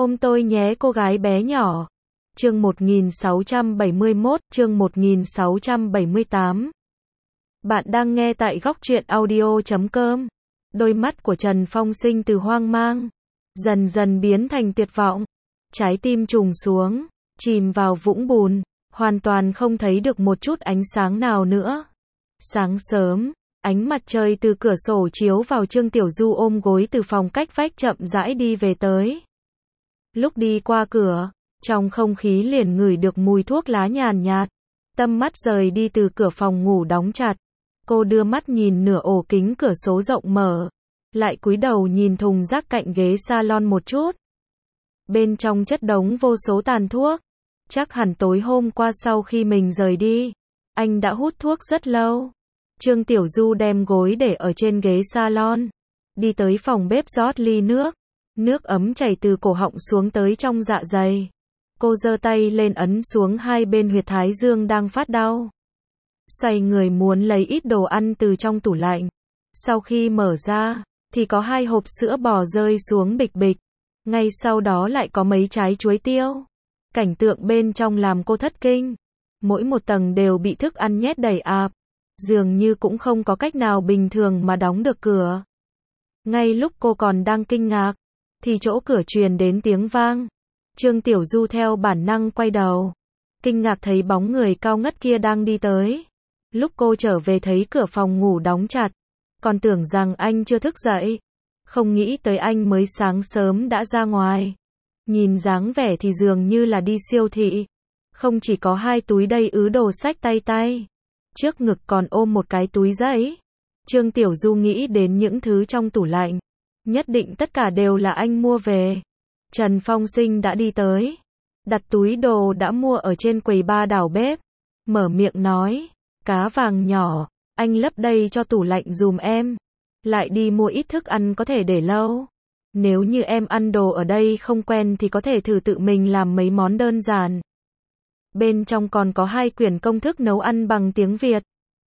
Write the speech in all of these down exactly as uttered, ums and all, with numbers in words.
Ôm tôi nhé cô gái bé nhỏ. Chương một nghìn sáu trăm bảy mươi mốt, chương một nghìn sáu trăm bảy mươi tám. Bạn đang nghe tại góc truyện audio chấm com. Đôi mắt của Trần Phong Sinh từ hoang mang, dần dần biến thành tuyệt vọng. Trái tim trùng xuống, chìm vào vũng bùn, hoàn toàn không thấy được một chút ánh sáng nào nữa. Sáng sớm, ánh mặt trời từ cửa sổ chiếu vào Trương Tiểu Du ôm gối từ phòng cách vách chậm rãi đi về tới. Lúc đi qua cửa, trong không khí liền ngửi được mùi thuốc lá nhàn nhạt. Tâm mắt rời đi từ cửa phòng ngủ đóng chặt. Cô đưa mắt nhìn nửa ổ kính cửa sổ rộng mở, lại cúi đầu nhìn thùng rác cạnh ghế salon một chút. Bên trong chất đống vô số tàn thuốc. Chắc hẳn tối hôm qua sau khi mình rời đi, anh đã hút thuốc rất lâu. Trương Tiểu Du đem gối để ở trên ghế salon, đi tới phòng bếp rót ly nước. Nước ấm chảy từ cổ họng xuống tới trong dạ dày. Cô giơ tay lên ấn xuống hai bên huyệt thái dương đang phát đau. Xoay người muốn lấy ít đồ ăn từ trong tủ lạnh. Sau khi mở ra, thì có hai hộp sữa bò rơi xuống bịch bịch. Ngay sau đó lại có mấy trái chuối tiêu. Cảnh tượng bên trong làm cô thất kinh. Mỗi một tầng đều bị thức ăn nhét đầy ạp. Dường như cũng không có cách nào bình thường mà đóng được cửa. Ngay lúc cô còn đang kinh ngạc, thì chỗ cửa truyền đến tiếng vang. Trương Tiểu Du theo bản năng quay đầu, kinh ngạc thấy bóng người cao ngất kia đang đi tới. Lúc cô trở về thấy cửa phòng ngủ đóng chặt, còn tưởng rằng anh chưa thức dậy. Không nghĩ tới anh mới sáng sớm đã ra ngoài. Nhìn dáng vẻ thì dường như là đi siêu thị. Không chỉ có hai túi đầy ứ đồ xách tay tay, trước ngực còn ôm một cái túi giấy. Trương Tiểu Du nghĩ đến những thứ trong tủ lạnh. Nhất định tất cả đều là anh mua về. Trần Phong Sinh đã đi tới, đặt túi đồ đã mua ở trên quầy ba đảo bếp. Mở miệng nói, cá vàng nhỏ, anh lấp đầy cho tủ lạnh dùm em. Lại đi mua ít thức ăn có thể để lâu. Nếu như em ăn đồ ở đây không quen thì có thể thử tự mình làm mấy món đơn giản. Bên trong còn có hai quyển công thức nấu ăn bằng tiếng Việt.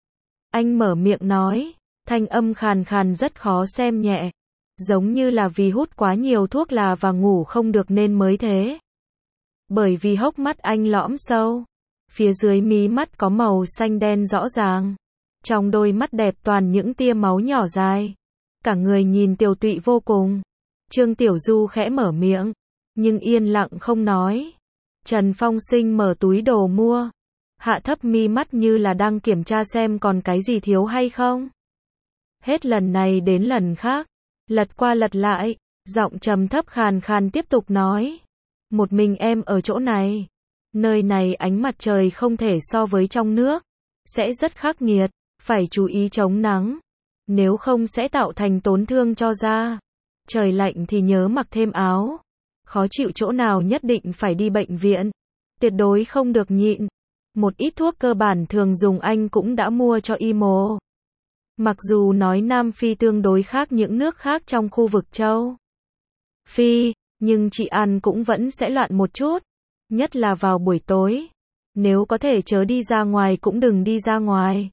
Anh mở miệng nói, thanh âm khàn khàn rất khó xem nhẹ. Giống như là vì hút quá nhiều thuốc lá và ngủ không được nên mới thế. Bởi vì hốc mắt anh lõm sâu, phía dưới mí mắt có màu xanh đen rõ ràng. Trong đôi mắt đẹp toàn những tia máu nhỏ dài. Cả người nhìn tiều tụy vô cùng. Trương Tiểu Du khẽ mở miệng, nhưng yên lặng không nói. Trần Phong Sinh mở túi đồ mua, hạ thấp mi mắt như là đang kiểm tra xem còn cái gì thiếu hay không. Hết lần này đến lần khác, lật qua lật lại, giọng trầm thấp khàn khàn tiếp tục nói. Một mình em ở chỗ này. Nơi này ánh mặt trời không thể so với trong nước. Sẽ rất khắc nghiệt, phải chú ý chống nắng. Nếu không sẽ tạo thành tổn thương cho da. Trời lạnh thì nhớ mặc thêm áo. Khó chịu chỗ nào nhất định phải đi bệnh viện. Tuyệt đối không được nhịn. Một ít thuốc cơ bản thường dùng anh cũng đã mua cho y mồ. Mặc dù nói Nam Phi tương đối khác những nước khác trong khu vực châu Phi, nhưng chị ăn cũng vẫn sẽ loạn một chút. Nhất là vào buổi tối. Nếu có thể chớ đi ra ngoài cũng đừng đi ra ngoài.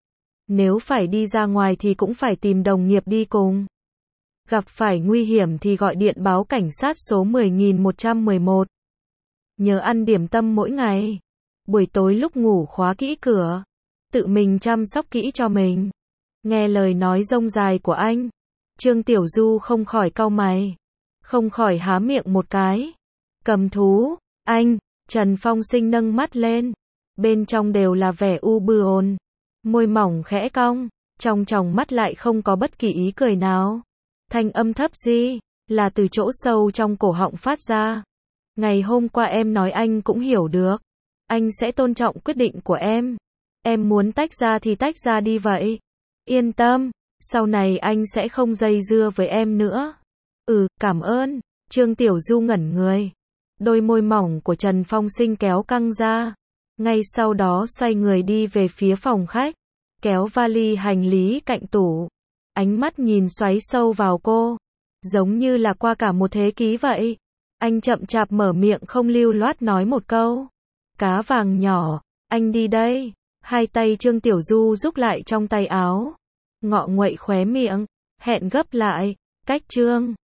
Nếu phải đi ra ngoài thì cũng phải tìm đồng nghiệp đi cùng. Gặp phải nguy hiểm thì gọi điện báo cảnh sát số mười nghìn một trăm mười một. Nhớ ăn điểm tâm mỗi ngày. Buổi tối lúc ngủ khóa kỹ cửa. Tự mình chăm sóc kỹ cho mình. Nghe lời nói rông dài của anh, Trương Tiểu Du không khỏi cau mày, không khỏi há miệng một cái. Cầm thú, anh, Trần Phong Sinh nâng mắt lên, bên trong đều là vẻ u buồn, môi mỏng khẽ cong, trong tròng mắt lại không có bất kỳ ý cười nào. Thanh âm thấp gì, là từ chỗ sâu trong cổ họng phát ra. Ngày hôm qua em nói anh cũng hiểu được, anh sẽ tôn trọng quyết định của em. Em muốn tách ra thì tách ra đi vậy. Yên tâm, sau này anh sẽ không dây dưa với em nữa. Ừ, cảm ơn. Trương Tiểu Du ngẩn người. Đôi môi mỏng của Trần Phong Sinh kéo căng ra. Ngay sau đó xoay người đi về phía phòng khách. Kéo vali hành lý cạnh tủ. Ánh mắt nhìn xoáy sâu vào cô. Giống như là qua cả một thế kỷ vậy. Anh chậm chạp mở miệng không lưu loát nói một câu. Cá vàng nhỏ, anh đi đây. Hai tay Trương Tiểu Du rúc lại trong tay áo. Ngọ nguậy khóe miệng, hẹn gấp lại, cách Trương